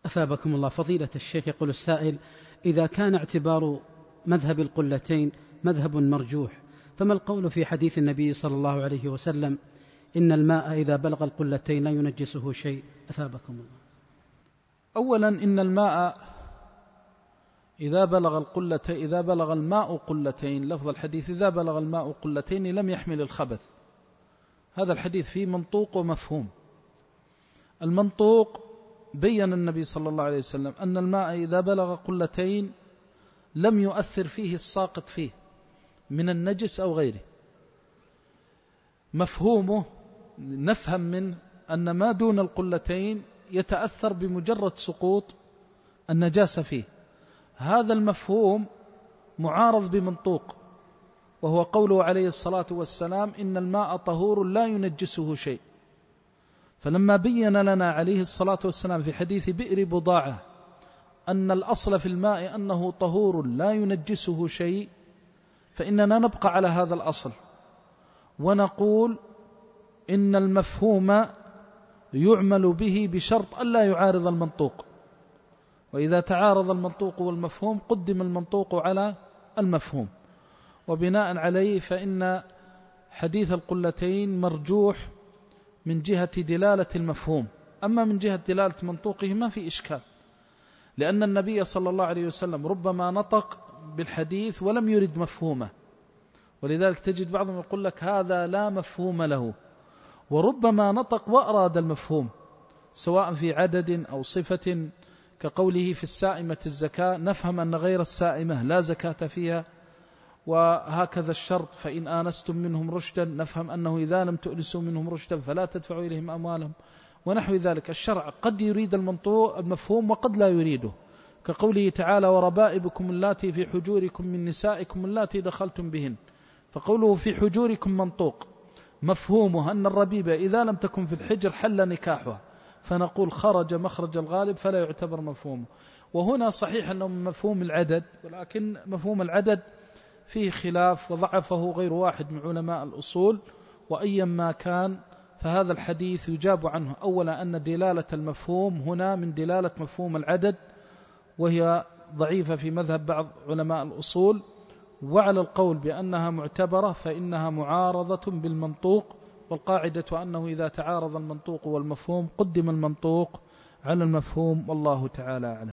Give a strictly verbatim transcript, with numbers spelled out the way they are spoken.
أثابكم الله. فضيلة الشيخ، يقول السائل: إذا كان اعتبار مذهب القلتين مذهب مرجوح، فما القول في حديث النبي صلى الله عليه وسلم: إن الماء إذا بلغ القلتين لا ينجسه شيء؟ أثابكم الله. أولا، إن الماء إذا بلغ القلتين إذا بلغ الماء قلتين، لفظ الحديث إذا بلغ الماء قلتين لم يحمل الخبث. هذا الحديث فيه منطوق ومفهوم. المنطوق: بين النبي صلى الله عليه وسلم أن الماء إذا بلغ قلتين لم يؤثر فيه الساقط فيه من النجس أو غيره. مفهومه: نفهم منه أن ما دون القلتين يتأثر بمجرد سقوط النجاسة فيه. هذا المفهوم معارض بمنطوق، وهو قوله عليه الصلاة والسلام: إن الماء طهور لا ينجسه شيء. فلما بين لنا عليه الصلاة والسلام في حديث بئر بضاعة أن الأصل في الماء أنه طهور لا ينجسه شيء، فإننا نبقى على هذا الأصل ونقول إن المفهوم يعمل به بشرط ألا يعارض المنطوق، وإذا تعارض المنطوق والمفهوم قدم المنطوق على المفهوم، وبناء عليه فإن حديث القلتين مرجوح من جهة دلالة المفهوم. أما من جهة دلالة منطوقه ما في إشكال، لأن النبي صلى الله عليه وسلم ربما نطق بالحديث ولم يرد مفهومه، ولذلك تجد بعضهم يقول لك هذا لا مفهوم له، وربما نطق وأراد المفهوم سواء في عدد أو صفة، كقوله في السائمة الزكاة، نفهم أن غير السائمة لا زكاة فيها، وهكذا الشرط: فإن آنستم منهم رشدا، نفهم أنه إذا لم تؤنسوا منهم رشدا فلا تدفعوا إليهم أموالهم، ونحو ذلك. الشرع قد يريد المنطوق المفهوم وقد لا يريده، كقوله تعالى: وربائبكم اللاتي في حجوركم من نسائكم اللاتي دخلتم بهن، فقوله في حجوركم منطوق، مفهومه أن الربيبة إذا لم تكن في الحجر حل نكاحها، فنقول خرج مخرج الغالب فلا يعتبر مفهومه. وهنا صحيح أنه من مفهوم العدد، ولكن مفهوم العدد فيه خلاف وضعفه غير واحد من علماء الأصول، وأيا ما كان فهذا الحديث يجاب عنه أولا أن دلالة المفهوم هنا من دلالة مفهوم العدد، وهي ضعيفة في مذهب بعض علماء الأصول، وعلى القول بأنها معتبرة فإنها معارضة بالمنطوق، والقاعدة أنه إذا تعارض المنطوق والمفهوم قدم المنطوق على المفهوم، والله تعالى أعلم.